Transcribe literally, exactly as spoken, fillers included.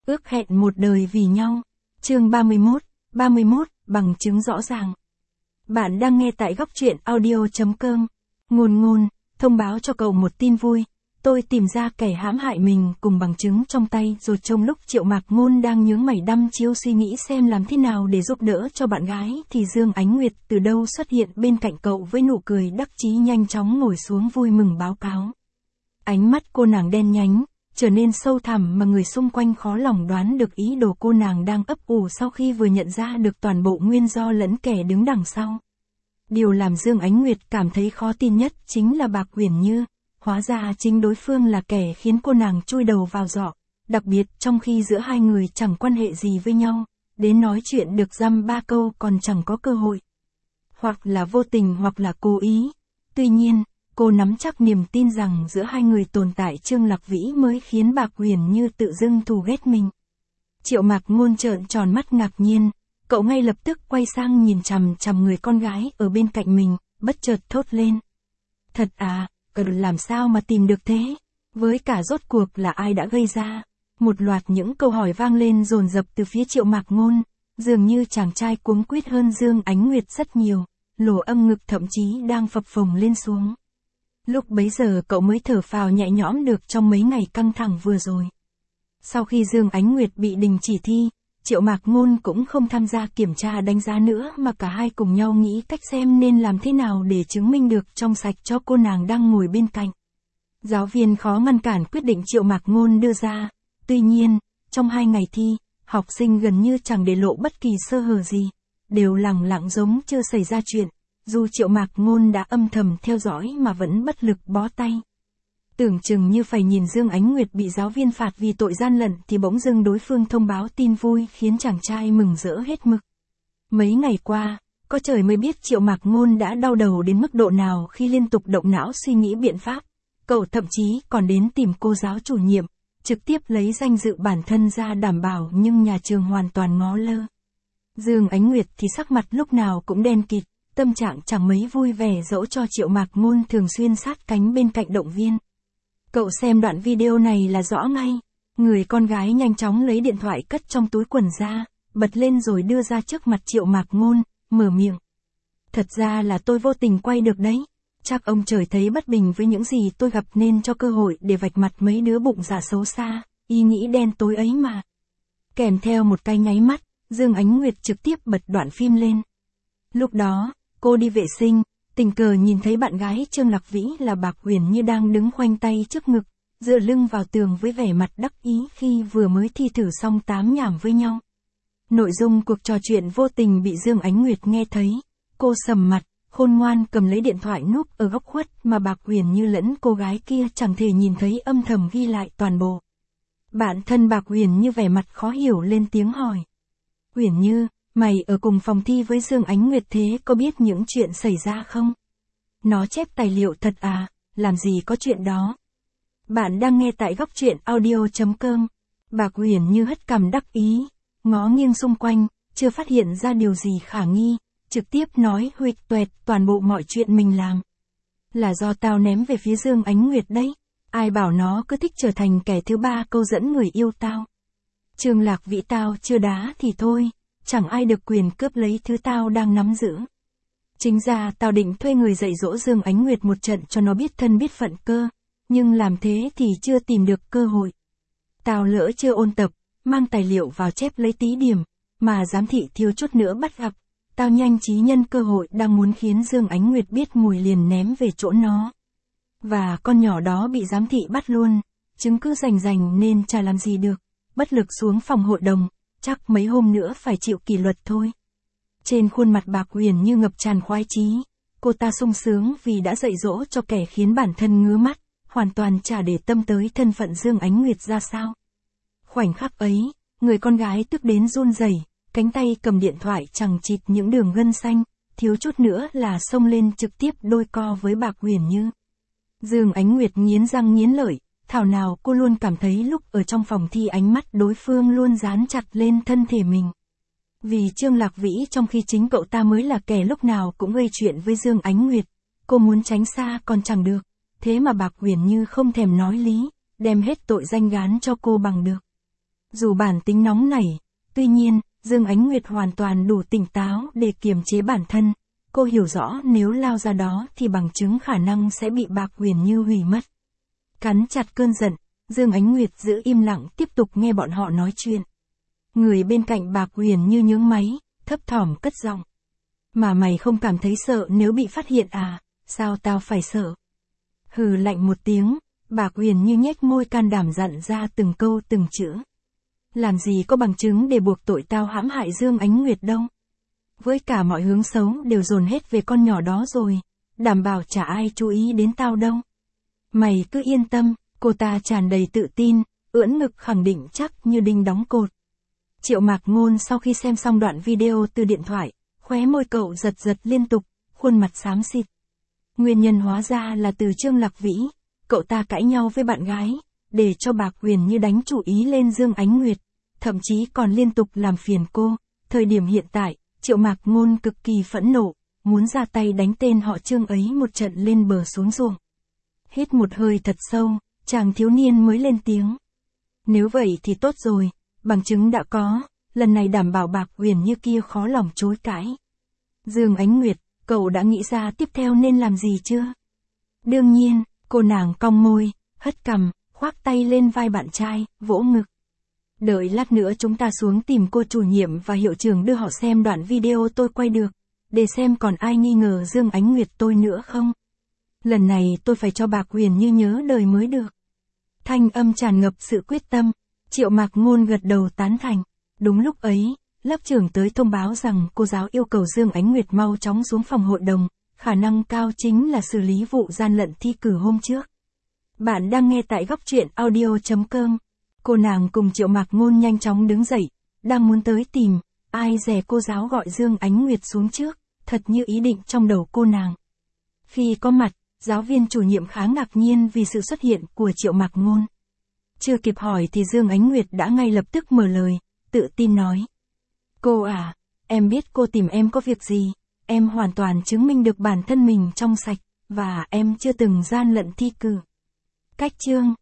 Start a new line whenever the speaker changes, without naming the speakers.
Ước hẹn một đời vì nhau. Chương ba mươi mốt, ba mươi mốt, bằng chứng rõ ràng. Bạn đang nghe tại góc truyện audio chấm com. Ngôn ngôn, thông báo cho cậu một tin vui. Tôi tìm ra kẻ hãm hại mình cùng bằng chứng trong tay rồi. Trong lúc Triệu Mạc Ngôn đang nhướng mày đăm chiêu suy nghĩ xem làm thế nào để giúp đỡ cho bạn gái thì Dương Ánh Nguyệt từ đâu xuất hiện bên cạnh cậu với nụ cười đắc chí, nhanh chóng ngồi xuống vui mừng báo cáo. Ánh mắt cô nàng đen nhánh, trở nên sâu thẳm mà người xung quanh khó lòng đoán được ý đồ cô nàng đang ấp ủ sau khi vừa nhận ra được toàn bộ nguyên do lẫn kẻ đứng đằng sau. Điều làm Dương Ánh Nguyệt cảm thấy khó tin nhất chính là Bạc Uyển Như. Hóa ra chính đối phương là kẻ khiến cô nàng chui đầu vào giỏ, đặc biệt trong khi giữa hai người chẳng quan hệ gì với nhau, đến nói chuyện được dăm ba câu còn chẳng có cơ hội. Hoặc là vô tình hoặc là cố ý. Tuy nhiên, cô nắm chắc niềm tin rằng giữa hai người tồn tại Trương Lạc Vĩ mới khiến Bạc Uyển Như tự dưng thù ghét mình. Triệu Mạc Ngôn trợn tròn mắt ngạc nhiên, cậu ngay lập tức quay sang nhìn chằm chằm người con gái ở bên cạnh mình, bất chợt thốt lên. Thật à, cậu làm sao mà tìm được thế? Với cả rốt cuộc là ai đã gây ra? Một loạt những câu hỏi vang lên dồn dập từ phía Triệu Mạc Ngôn, dường như chàng trai cuống quýt hơn Dương Ánh Nguyệt rất nhiều, lỗ âm ngực thậm chí đang phập phồng lên xuống. Lúc bấy giờ cậu mới thở phào nhẹ nhõm được trong mấy ngày căng thẳng vừa rồi. Sau khi Dương Ánh Nguyệt bị đình chỉ thi, Triệu Mạc Ngôn cũng không tham gia kiểm tra đánh giá nữa mà cả hai cùng nhau nghĩ cách xem nên làm thế nào để chứng minh được trong sạch cho cô nàng đang ngồi bên cạnh. Giáo viên khó ngăn cản quyết định Triệu Mạc Ngôn đưa ra. Tuy nhiên, trong hai ngày thi, học sinh gần như chẳng để lộ bất kỳ sơ hở gì, đều lẳng lặng giống chưa xảy ra chuyện. Dù Triệu Mạc Ngôn đã âm thầm theo dõi mà vẫn bất lực bó tay. Tưởng chừng như phải nhìn Dương Ánh Nguyệt bị giáo viên phạt vì tội gian lận thì bỗng dưng đối phương thông báo tin vui khiến chàng trai mừng rỡ hết mực. Mấy ngày qua, có trời mới biết Triệu Mạc Ngôn đã đau đầu đến mức độ nào khi liên tục động não suy nghĩ biện pháp. Cậu thậm chí còn đến tìm cô giáo chủ nhiệm, trực tiếp lấy danh dự bản thân ra đảm bảo nhưng nhà trường hoàn toàn ngó lơ. Dương Ánh Nguyệt thì sắc mặt lúc nào cũng đen kịt. Tâm trạng chẳng mấy vui vẻ dẫu cho Triệu Mạc Ngôn thường xuyên sát cánh bên cạnh động viên. Cậu xem đoạn video này là rõ ngay. Người con gái nhanh chóng lấy điện thoại cất trong túi quần ra, bật lên rồi đưa ra trước mặt Triệu Mạc Ngôn, mở miệng. Thật ra là tôi vô tình quay được đấy. Chắc ông trời thấy bất bình với những gì tôi gặp nên cho cơ hội để vạch mặt mấy đứa bụng dạ xấu xa, ý nghĩ đen tối ấy mà. Kèm theo một cái nháy mắt, Dương Ánh Nguyệt trực tiếp bật đoạn phim lên. Lúc đó, cô đi vệ sinh, tình cờ nhìn thấy bạn gái Trương Lạc Vĩ là Bạc Uyển Như đang đứng khoanh tay trước ngực, dựa lưng vào tường với vẻ mặt đắc ý khi vừa mới thi thử xong tám nhảm với nhau. Nội dung cuộc trò chuyện vô tình bị Dương Ánh Nguyệt nghe thấy, cô sầm mặt, khôn ngoan cầm lấy điện thoại núp ở góc khuất mà Bạc Uyển Như lẫn cô gái kia chẳng thể nhìn thấy, âm thầm ghi lại toàn bộ. Bạn thân Bạc Uyển Như vẻ mặt khó hiểu lên tiếng hỏi. Uyển Như, mày ở cùng phòng thi với Dương Ánh Nguyệt thế có biết những chuyện xảy ra không? Nó chép tài liệu thật à, làm gì có chuyện đó. Bạn đang nghe tại góc truyện audio chấm com. Bạc Uyển Như hất cằm đắc ý, ngó nghiêng xung quanh, chưa phát hiện ra điều gì khả nghi, trực tiếp nói huỵch toẹt toàn bộ mọi chuyện mình làm. Là do tao ném về phía Dương Ánh Nguyệt đấy, ai bảo nó cứ thích trở thành kẻ thứ ba câu dẫn người yêu tao. Trương Lạc Vĩ tao chưa đá thì thôi. Chẳng ai được quyền cướp lấy thứ tao đang nắm giữ. Chính ra tao định thuê người dạy dỗ Dương Ánh Nguyệt một trận cho nó biết thân biết phận cơ, nhưng làm thế thì chưa tìm được cơ hội. Tao lỡ chưa ôn tập, mang tài liệu vào chép lấy tí điểm, mà giám thị thiếu chút nữa bắt gặp. Tao nhanh trí nhân cơ hội đang muốn khiến Dương Ánh Nguyệt biết mùi liền ném về chỗ nó. Và con nhỏ đó bị giám thị bắt luôn, chứng cứ rành rành nên chả làm gì được, bất lực xuống phòng hội đồng. Chắc mấy hôm nữa phải chịu kỷ luật thôi. Trên khuôn mặt Bạc Uyển Như ngập tràn khoái chí, cô ta sung sướng vì đã dạy dỗ cho kẻ khiến bản thân ngứa mắt, hoàn toàn chả để tâm tới thân phận Dương Ánh Nguyệt ra sao. Khoảnh khắc ấy, người con gái tức đến run rẩy, cánh tay cầm điện thoại chằng chịt những đường gân xanh, thiếu chút nữa là xông lên trực tiếp đôi co với Bạc Uyển Như. Dương Ánh Nguyệt nghiến răng nghiến lợi. Thảo nào cô luôn cảm thấy lúc ở trong phòng thi ánh mắt đối phương luôn dán chặt lên thân thể mình. Vì Trương Lạc Vĩ trong khi chính cậu ta mới là kẻ lúc nào cũng gây chuyện với Dương Ánh Nguyệt, cô muốn tránh xa còn chẳng được, thế mà Bạc Uyển Như không thèm nói lý, đem hết tội danh gán cho cô bằng được. Dù bản tính nóng nảy, tuy nhiên, Dương Ánh Nguyệt hoàn toàn đủ tỉnh táo để kiềm chế bản thân. Cô hiểu rõ nếu lao ra đó thì bằng chứng khả năng sẽ bị Bạc Huyền Như hủy mất. Cắn chặt cơn giận, Dương Ánh Nguyệt giữ im lặng tiếp tục nghe bọn họ nói chuyện. Người bên cạnh Bạc Huyền Như nhướng máy, thấp thỏm cất giọng. Mà mày không cảm thấy sợ nếu bị phát hiện à, sao tao phải sợ? Hừ lạnh một tiếng, Bạc Huyền Như nhếch môi can đảm dặn ra từng câu từng chữ. Làm gì có bằng chứng để buộc tội tao hãm hại Dương Ánh Nguyệt đâu. Với cả mọi hướng xấu đều dồn hết về con nhỏ đó rồi, đảm bảo chả ai chú ý đến tao đâu. Mày cứ yên tâm, cô ta tràn đầy tự tin, ưỡn ngực khẳng định chắc như đinh đóng cột. Triệu Mạc Ngôn sau khi xem xong đoạn video từ điện thoại, khóe môi cậu giật giật liên tục, khuôn mặt xám xịt. Nguyên nhân hóa ra là từ Trương Lạc Vĩ, cậu ta cãi nhau với bạn gái, để cho Bạc Huyền Như đánh chủ ý lên Dương Ánh Nguyệt, thậm chí còn liên tục làm phiền cô. Thời điểm hiện tại, Triệu Mạc Ngôn cực kỳ phẫn nộ, muốn ra tay đánh tên họ Trương ấy một trận lên bờ xuống ruộng. Hít một hơi thật sâu, chàng thiếu niên mới lên tiếng. Nếu vậy thì tốt rồi, bằng chứng đã có, lần này đảm bảo Bạc Huyền Như kia khó lòng chối cãi. Dương Ánh Nguyệt, cậu đã nghĩ ra tiếp theo nên làm gì chưa? Đương nhiên, cô nàng cong môi, hất cằm, khoác tay lên vai bạn trai, vỗ ngực. Đợi lát nữa chúng ta xuống tìm cô chủ nhiệm và hiệu trưởng đưa họ xem đoạn video tôi quay được, để xem còn ai nghi ngờ Dương Ánh Nguyệt tôi nữa không. Lần này tôi phải cho Bạc Huyền Như nhớ đời mới được. Thanh âm tràn ngập sự quyết tâm, Triệu Mạc Ngôn gật đầu tán thành. Đúng lúc ấy, lớp trưởng tới thông báo rằng cô giáo yêu cầu Dương Ánh Nguyệt mau chóng xuống phòng hội đồng, khả năng cao chính là xử lý vụ gian lận thi cử hôm trước. Bạn đang nghe tại góc truyện audio chấm com. Cô nàng cùng Triệu Mạc Ngôn nhanh chóng đứng dậy, đang muốn tới tìm, ai dè cô giáo gọi Dương Ánh Nguyệt xuống trước, thật như ý định trong đầu cô nàng. Khi có mặt, giáo viên chủ nhiệm khá ngạc nhiên vì sự xuất hiện của Triệu Mạc Ngôn. Chưa kịp hỏi thì Dương Ánh Nguyệt đã ngay lập tức mở lời, tự tin nói. Cô à, em biết cô tìm em có việc gì, em hoàn toàn chứng minh được bản thân mình trong sạch, và em chưa từng gian lận thi cử. Cách chương